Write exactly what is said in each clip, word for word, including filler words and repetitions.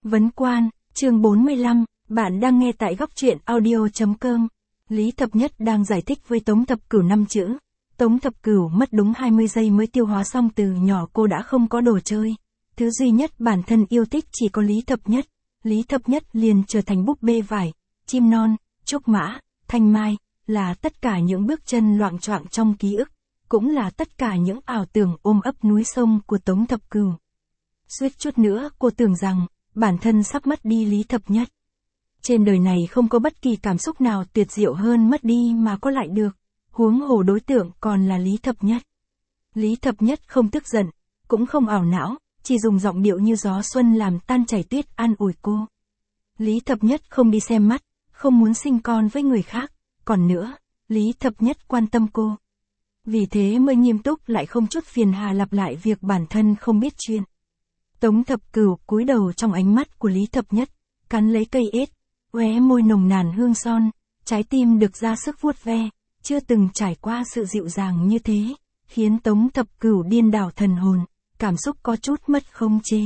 Vấn Quan, chương bốn mươi lăm, bạn đang nghe tại góc truyện audio.com. Lý Thập Nhất đang giải thích với Tống Thập Cửu năm chữ. Tống Thập Cửu mất đúng hai mươi giây mới tiêu hóa xong từ nhỏ cô đã không có đồ chơi. Thứ duy nhất bản thân yêu thích chỉ có Lý Thập Nhất. Lý Thập Nhất liền trở thành búp bê vải, chim non, trúc mã, thanh mai, là tất cả những bước chân loạng choạng trong ký ức, cũng là tất cả những ảo tưởng ôm ấp núi sông của Tống Thập Cửu. Suýt chút nữa cô tưởng rằng, bản thân sắp mất đi Lý Thập Nhất. Trên đời này không có bất kỳ cảm xúc nào tuyệt diệu hơn mất đi mà có lại được, huống hồ đối tượng còn là Lý Thập Nhất. Lý Thập Nhất không tức giận, cũng không ảo não, chỉ dùng giọng điệu như gió xuân làm tan chảy tuyết an ủi cô. Lý Thập Nhất không đi xem mắt, không muốn sinh con với người khác, còn nữa, Lý Thập Nhất quan tâm cô. Vì thế mới nghiêm túc lại không chút phiền hà lặp lại việc bản thân không biết chuyện. Tống Thập Cửu cúi đầu trong ánh mắt của Lý Thập Nhất, cắn lấy cây ết, khóe môi nồng nàn hương son, trái tim được ra sức vuốt ve, chưa từng trải qua sự dịu dàng như thế, khiến Tống Thập Cửu điên đảo thần hồn, cảm xúc có chút mất khống chế.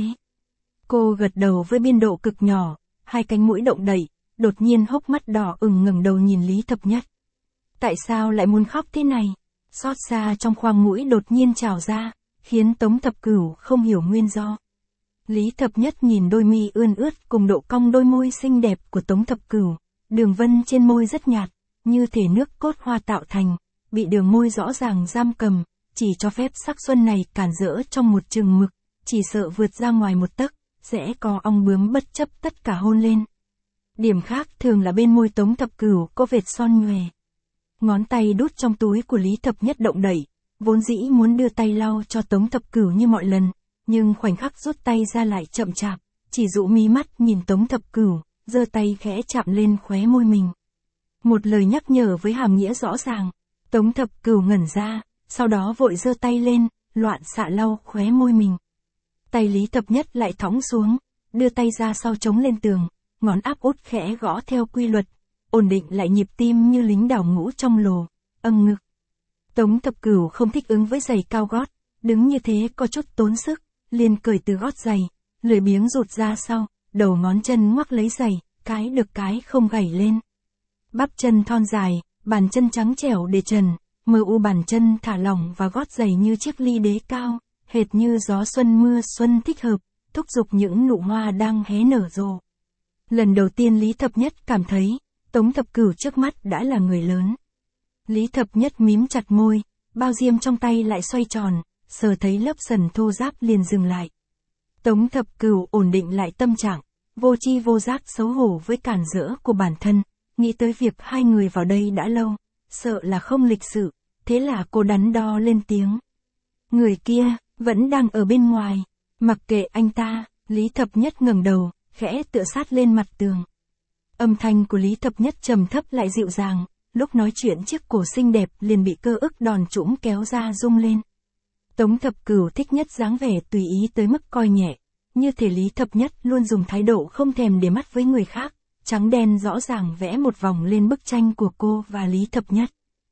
Cô gật đầu với biên độ cực nhỏ, hai cánh mũi động đậy, đột nhiên hốc mắt đỏ ửng ngẩng đầu nhìn Lý Thập Nhất. Tại sao lại muốn khóc thế này? Xót xa trong khoang mũi đột nhiên trào ra, khiến Tống Thập Cửu không hiểu nguyên do. Lý Thập Nhất nhìn đôi mi ươn ướt cùng độ cong đôi môi xinh đẹp của Tống Thập Cửu, đường vân trên môi rất nhạt, như thể nước cốt hoa tạo thành, bị đường môi rõ ràng giam cầm, chỉ cho phép sắc xuân này cản rỡ trong một chừng mực, chỉ sợ vượt ra ngoài một tấc, sẽ có ong bướm bất chấp tất cả hôn lên. Điểm khác thường là bên môi Tống Thập Cửu có vệt son nhuề. Ngón tay đút trong túi của Lý Thập Nhất động đẩy, vốn dĩ muốn đưa tay lau cho Tống Thập Cửu như mọi lần, nhưng khoảnh khắc rút tay ra lại chậm chạp, chỉ dụ mí mắt nhìn Tống Thập Cửu, giơ tay khẽ chạm lên khóe môi mình. Một lời nhắc nhở với hàm nghĩa rõ ràng, Tống Thập Cửu ngẩn ra, sau đó vội giơ tay lên, loạn xạ lau khóe môi mình. Tay Lý Thập Nhất lại thõng xuống, đưa tay ra sau chống lên tường, ngón áp út khẽ gõ theo quy luật, ổn định lại nhịp tim như lính đào ngũ trong lồ, âng ngực. Tống Thập Cửu không thích ứng với giày cao gót, đứng như thế có chút tốn sức, liền cởi từ gót giày, lười biếng rụt ra sau, đầu ngón chân ngoắc lấy giày, cái được cái không gảy lên. Bắp chân thon dài, bàn chân trắng trẻo để trần, mờ u bàn chân thả lỏng và gót giày như chiếc ly đế cao, hệt như gió xuân mưa xuân thích hợp, thúc giục những nụ hoa đang hé nở rộ. Lần đầu tiên Lý Thập Nhất cảm thấy, Tống Thập Cửu trước mắt đã là người lớn. Lý Thập Nhất mím chặt môi, bao diêm trong tay lại xoay tròn, sờ thấy lớp sần thô ráp liền dừng lại. Tống Thập Cửu ổn định lại tâm trạng, vô chi vô giác xấu hổ với cản rỡ của bản thân, nghĩ tới việc hai người vào đây đã lâu, sợ là không lịch sự, thế là cô đắn đo lên tiếng. Người kia, vẫn đang ở bên ngoài, mặc kệ anh ta, Lý Thập Nhất ngẩng đầu, khẽ tựa sát lên mặt tường. Âm thanh của Lý Thập Nhất trầm thấp lại dịu dàng, lúc nói chuyện chiếc cổ xinh đẹp liền bị cơ ức đòn trũng kéo ra rung lên. Tống Thập Cửu thích nhất dáng vẻ tùy ý tới mức coi nhẹ, như thể Lý Thập Nhất luôn dùng thái độ không thèm để mắt với người khác, trắng đen rõ ràng vẽ một vòng lên bức tranh của cô và Lý Thập Nhất.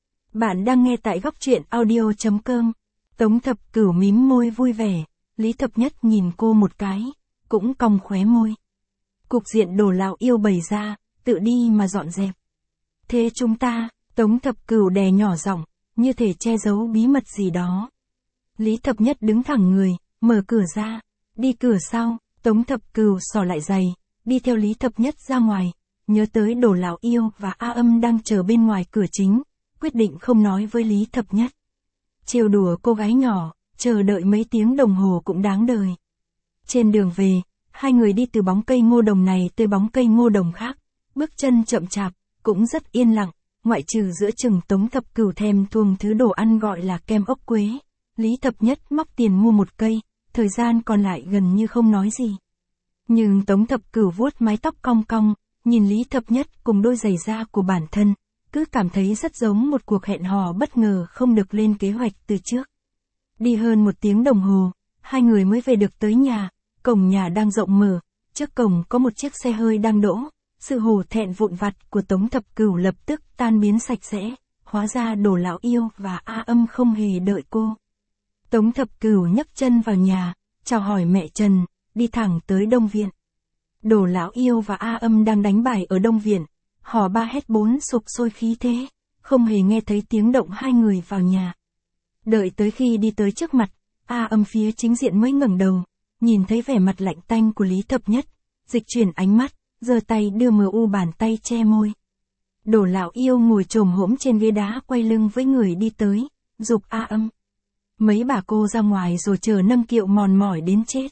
Bạn đang nghe tại góc truyện audio.com. Tống Thập Cửu mím môi vui vẻ, Lý Thập Nhất nhìn cô một cái, cũng cong khóe môi. Cục diện đồ lão yêu bày ra, tự đi mà dọn dẹp. Thế chúng ta, Tống Thập Cửu đè nhỏ giọng, như thể che giấu bí mật gì đó. Lý Thập Nhất đứng thẳng người, mở cửa ra, đi cửa sau, Tống Thập Cửu xỏ lại giày, đi theo Lý Thập Nhất ra ngoài, nhớ tới đồ lão yêu và A Âm đang chờ bên ngoài cửa chính, quyết định không nói với Lý Thập Nhất. Trêu đùa cô gái nhỏ, chờ đợi mấy tiếng đồng hồ cũng đáng đời. Trên đường về, hai người đi từ bóng cây ngô đồng này tới bóng cây ngô đồng khác, bước chân chậm chạp, cũng rất yên lặng, ngoại trừ giữa chừng Tống Thập Cửu thèm thuồng thứ đồ ăn gọi là kem ốc quế. Lý Thập Nhất móc tiền mua một cây, thời gian còn lại gần như không nói gì. Nhưng Tống Thập Cửu vuốt mái tóc cong cong, nhìn Lý Thập Nhất cùng đôi giày da của bản thân, cứ cảm thấy rất giống một cuộc hẹn hò bất ngờ không được lên kế hoạch từ trước. Đi hơn một tiếng đồng hồ, hai người mới về được tới nhà, cổng nhà đang rộng mở, trước cổng có một chiếc xe hơi đang đỗ, sự hổ thẹn vụn vặt của Tống Thập Cửu lập tức tan biến sạch sẽ, hóa ra đồ lão yêu và A Âm không hề đợi cô. Tống Thập Cửu nhấc chân vào nhà, chào hỏi mẹ Trần, đi thẳng tới Đông Viện. Đồ Lão Yêu và A Âm đang đánh bài ở Đông Viện, hò ba hét bốn sục sôi khí thế, không hề nghe thấy tiếng động hai người vào nhà. Đợi tới khi đi tới trước mặt, A Âm phía chính diện mới ngẩng đầu, nhìn thấy vẻ mặt lạnh tanh của Lý Thập Nhất, dịch chuyển ánh mắt, giơ tay đưa mờ u bàn tay che môi. Đồ Lão Yêu ngồi chồm hổm trên ghế đá quay lưng với người đi tới, giục A Âm. Mấy bà cô ra ngoài rồi chờ nâng kiệu mòn mỏi đến chết.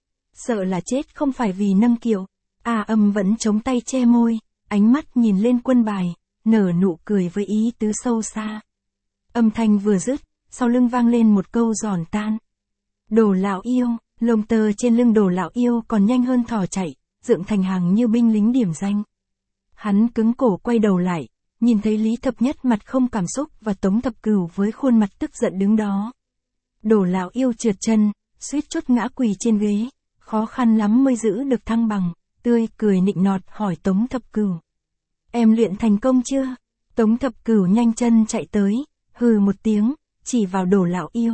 Sợ là chết không phải vì nâng kiệu, A Âm vẫn chống tay che môi, ánh mắt nhìn lên quân bài, nở nụ cười với ý tứ sâu xa. Âm thanh vừa dứt, sau lưng vang lên một câu giòn tan. Đồ Lão Yêu, lông tơ trên lưng Đồ Lão Yêu còn nhanh hơn thỏ chạy, dựng thành hàng như binh lính điểm danh. Hắn cứng cổ quay đầu lại, nhìn thấy Lý Thập Nhất mặt không cảm xúc và Tống Thập Cửu với khuôn mặt tức giận đứng đó. Đồ Lão Yêu trượt chân, suýt chút ngã quỳ trên ghế, khó khăn lắm mới giữ được thăng bằng, tươi cười nịnh nọt hỏi Tống Thập Cửu. Em luyện thành công chưa? Tống Thập Cửu nhanh chân chạy tới, hừ một tiếng, chỉ vào Đồ Lão Yêu.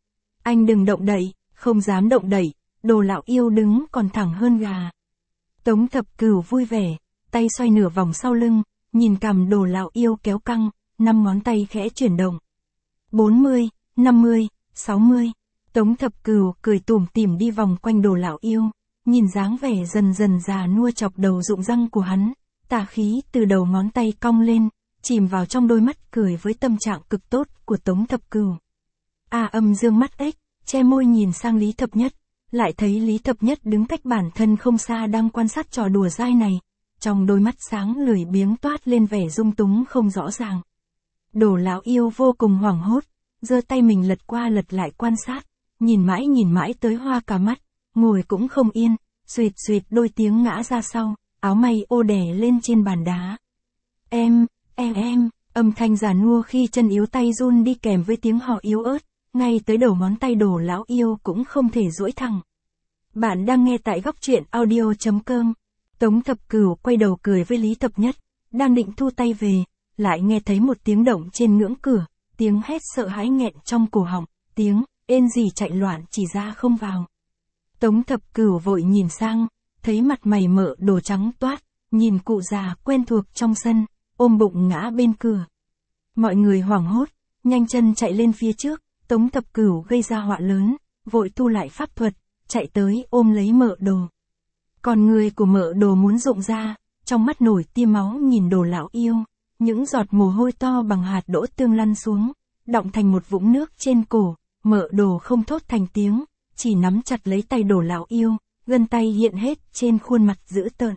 Anh đừng động đậy, không dám động đậy, Đồ Lão Yêu đứng còn thẳng hơn gà. Tống Thập Cửu vui vẻ, tay xoay nửa vòng sau lưng, nhìn cằm Đồ Lão Yêu kéo căng, năm ngón tay khẽ chuyển động. bốn mươi, năm mươi, sáu mươi. Tống Thập Cửu cười tủm tỉm đi vòng quanh Đồ Lão Yêu, nhìn dáng vẻ dần dần già nua chọc đầu rụng răng của hắn, tà khí từ đầu ngón tay cong lên, chìm vào trong đôi mắt cười với tâm trạng cực tốt của Tống Thập Cửu. A Âm dương mắt ếch, che môi nhìn sang Lý Thập Nhất, lại thấy Lý Thập Nhất đứng cách bản thân không xa đang quan sát trò đùa dai này, trong đôi mắt sáng lười biếng toát lên vẻ dung túng không rõ ràng. Đồ Lão Yêu vô cùng hoảng hốt, giơ tay mình lật qua lật lại quan sát, nhìn mãi nhìn mãi tới hoa cả mắt, ngồi cũng không yên, suỵt suỵt đôi tiếng ngã ra sau, áo may ô đè lên trên bàn đá. Em, em em, âm thanh già nua khi chân yếu tay run đi kèm với tiếng hò yếu ớt, ngay tới đầu ngón tay Đồ Lão Yêu cũng không thể duỗi thẳng. Bạn đang nghe tại góc truyện audio chấm com. Tống Thập Cửu quay đầu cười với Lý Thập Nhất, đang định thu tay về, lại nghe thấy một tiếng động trên ngưỡng cửa, tiếng hét sợ hãi nghẹn trong cổ họng, tiếng ên gì chạy loạn chỉ ra không vào. Tống Thập Cửu vội nhìn sang, thấy mặt mày mỡ Đồ trắng toát, nhìn cụ già quen thuộc trong sân, ôm bụng ngã bên cửa. Mọi người hoảng hốt, nhanh chân chạy lên phía trước, Tống Thập Cửu gây ra họa lớn, vội tu lại pháp thuật, chạy tới ôm lấy Mợ Đồ. Còn người của Mợ Đồ muốn rụng ra, trong mắt nổi tia máu nhìn Đồ Lão Yêu, những giọt mồ hôi to bằng hạt đỗ tương lăn xuống, đọng thành một vũng nước trên cổ. Mợ Đồ không thốt thành tiếng, chỉ nắm chặt lấy tay Đồ Lão Yêu, gân tay hiện hết trên khuôn mặt dữ tợn.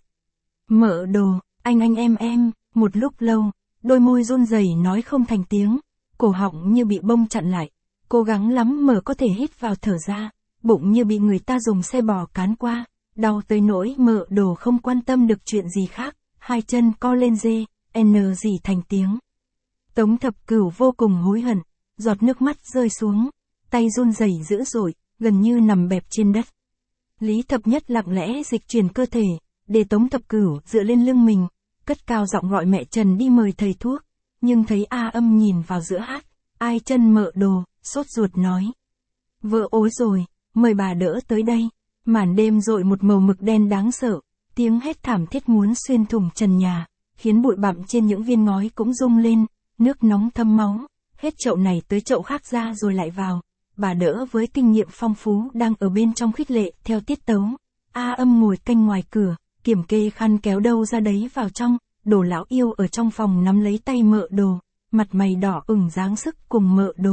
Mợ Đồ, anh anh em em, một lúc lâu, đôi môi run rẩy nói không thành tiếng, cổ họng như bị bông chặn lại, cố gắng lắm mở có thể hít vào thở ra, bụng như bị người ta dùng xe bò cán qua, đau tới nỗi Mợ Đồ không quan tâm được chuyện gì khác, hai chân co lên dê, n gì thành tiếng. Tống Thập Cửu vô cùng hối hận, giọt nước mắt rơi xuống, tay run rẩy dữ dội, gần như nằm bẹp trên đất. Lý Thập Nhất lặng lẽ dịch chuyển cơ thể, để Tống Thập Cửu dựa lên lưng mình, cất cao giọng gọi mẹ Trần đi mời thầy thuốc, nhưng thấy A Âm nhìn vào giữa hát, ai chân Mợ Đồ, sốt ruột nói. Vợ ối rồi, mời bà đỡ tới đây. Màn đêm rội một màu mực đen đáng sợ, tiếng hét thảm thiết muốn xuyên thủng trần nhà, khiến bụi bặm trên những viên ngói cũng rung lên, nước nóng thấm máu, hết chậu này tới chậu khác ra rồi lại vào. Bà đỡ với kinh nghiệm phong phú đang ở bên trong khích lệ theo tiết tấu. A Âm ngồi canh ngoài cửa, kiểm kê khăn kéo đâu ra đấy vào trong, Đồ Lão Yêu ở trong phòng nắm lấy tay Mợ Đồ, mặt mày đỏ ửng dáng sức cùng Mợ Đồ.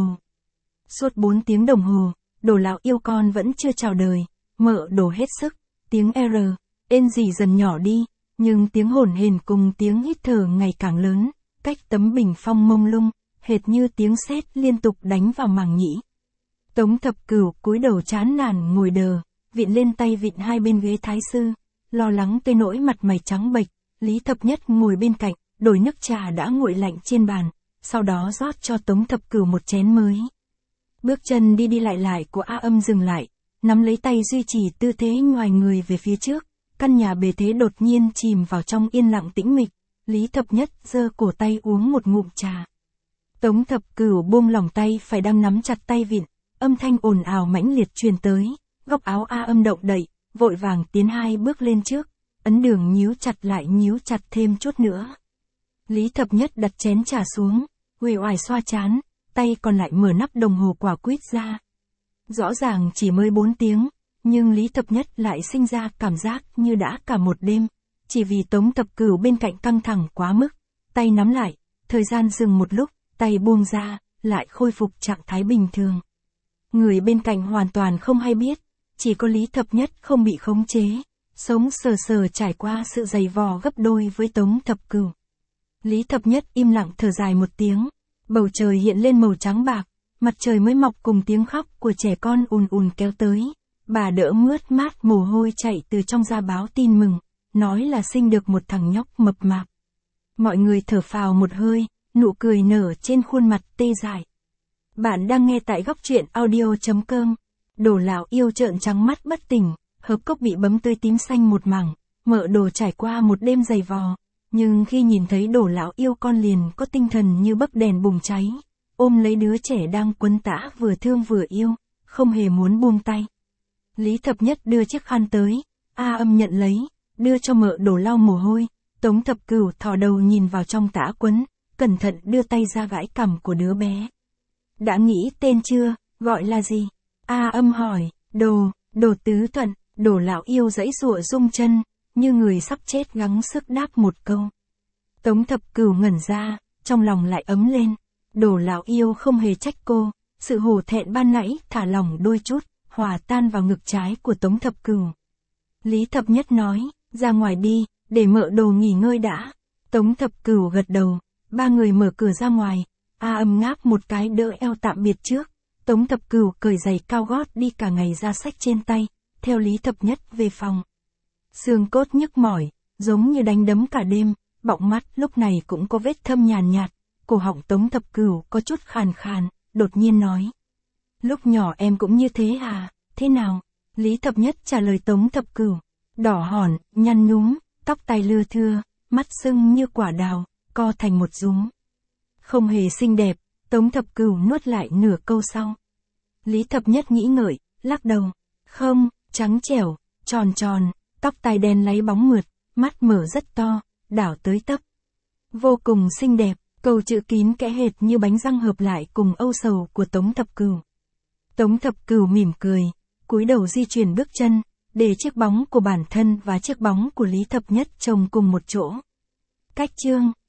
Suốt bốn tiếng đồng hồ, Đồ Lão Yêu con vẫn chưa chào đời, Mợ Đồ hết sức, tiếng R, ên gì dần nhỏ đi, nhưng tiếng hổn hển cùng tiếng hít thở ngày càng lớn, cách tấm bình phong mông lung, hệt như tiếng sét liên tục đánh vào màng nhĩ. Tống Thập Cửu cúi đầu chán nản ngồi đờ, vịn lên tay vịn hai bên ghế thái sư, lo lắng tới nỗi mặt mày trắng bệch. Lý Thập Nhất ngồi bên cạnh, đổ nước trà đã nguội lạnh trên bàn, sau đó rót cho Tống Thập Cửu một chén mới. Bước chân đi đi lại lại của A Âm dừng lại, nắm lấy tay duy trì tư thế ngoài người về phía trước, căn nhà bề thế đột nhiên chìm vào trong yên lặng tĩnh mịch. Lý Thập Nhất giơ cổ tay uống một ngụm trà. Tống Thập Cửu buông lỏng tay phải đang nắm chặt tay vịn, âm thanh ồn ào mãnh liệt truyền tới, góc áo A Âm động đậy, vội vàng tiến hai bước lên trước, ấn đường nhíu chặt lại nhíu chặt thêm chút nữa. Lý Thập Nhất đặt chén trà xuống, uể oải xoa trán, tay còn lại mở nắp đồng hồ quả quýt ra. Rõ ràng chỉ mới bốn tiếng, nhưng Lý Thập Nhất lại sinh ra cảm giác như đã cả một đêm, chỉ vì Tống Thập Cửu bên cạnh căng thẳng quá mức, tay nắm lại, thời gian dừng một lúc, tay buông ra, lại khôi phục trạng thái bình thường. Người bên cạnh hoàn toàn không hay biết, chỉ có Lý Thập Nhất không bị khống chế, sống sờ sờ trải qua sự dày vò gấp đôi với Tống Thập Cửu. Lý Thập Nhất im lặng thở dài một tiếng, bầu trời hiện lên màu trắng bạc, mặt trời mới mọc cùng tiếng khóc của trẻ con ùn ùn kéo tới. Bà đỡ mướt mát mồ hôi chảy từ trong ra báo tin mừng, nói là sinh được một thằng nhóc mập mạp. Mọi người thở phào một hơi, nụ cười nở trên khuôn mặt tê dại. Bạn đang nghe tại góc truyện audio chấm com. Đồ lão yêu trợn trắng mắt bất tỉnh, hớp cốc bị bấm tươi tím xanh một mảng, mợ Đồ trải qua một đêm dày vò, nhưng khi nhìn thấy Đồ lão yêu con liền có tinh thần như bấc đèn bùng cháy, ôm lấy đứa trẻ đang quấn tã vừa thương vừa yêu, không hề muốn buông tay. Lý Thập Nhất đưa chiếc khăn tới, A Âm nhận lấy, đưa cho mợ Đồ lau mồ hôi, Tống Thập Cửu thò đầu nhìn vào trong tã quấn, cẩn thận đưa tay ra gãi cằm của đứa bé. Đã nghĩ tên chưa, gọi là gì? A Âm hỏi, Đồ, Đồ Tứ Thuận. Đồ lão yêu giãy giụa rung chân, như người sắp chết gắng sức đáp một câu. Tống Thập Cửu ngẩn ra, trong lòng lại ấm lên. Đồ lão yêu không hề trách cô, sự hổ thẹn ban nãy thả lỏng đôi chút, hòa tan vào ngực trái của Tống Thập Cửu. Lý Thập Nhất nói, ra ngoài đi, để mợ Đồ nghỉ ngơi đã. Tống Thập Cửu gật đầu, ba người mở cửa ra ngoài, A Âm ngáp một cái đỡ eo tạm biệt trước. Tống Thập Cửu cởi giày cao gót đi cả ngày ra sách trên tay, theo Lý Thập Nhất về phòng. Xương cốt nhức mỏi, giống như đánh đấm cả đêm, bọng mắt lúc này cũng có vết thâm nhàn nhạt, cổ họng Tống Thập Cửu có chút khàn khàn, đột nhiên nói. Lúc nhỏ em cũng như thế à, thế nào? Lý Thập Nhất trả lời Tống Thập Cửu, đỏ hòn, nhăn nhúm, tóc tai lưa thưa, mắt sưng như quả đào, co thành một rúm. Không hề xinh đẹp, Tống Thập Cửu nuốt lại nửa câu sau. Lý Thập Nhất nghĩ ngợi, lắc đầu, không, trắng trẻo, tròn tròn, tóc tai đen láy bóng mượt, mắt mở rất to, đảo tới tấp. Vô cùng xinh đẹp, câu chữ kín kẽ hệt như bánh răng hợp lại cùng âu sầu của Tống Thập Cửu. Tống Thập Cửu mỉm cười, cúi đầu di chuyển bước chân, để chiếc bóng của bản thân và chiếc bóng của Lý Thập Nhất chồng cùng một chỗ. Cách chương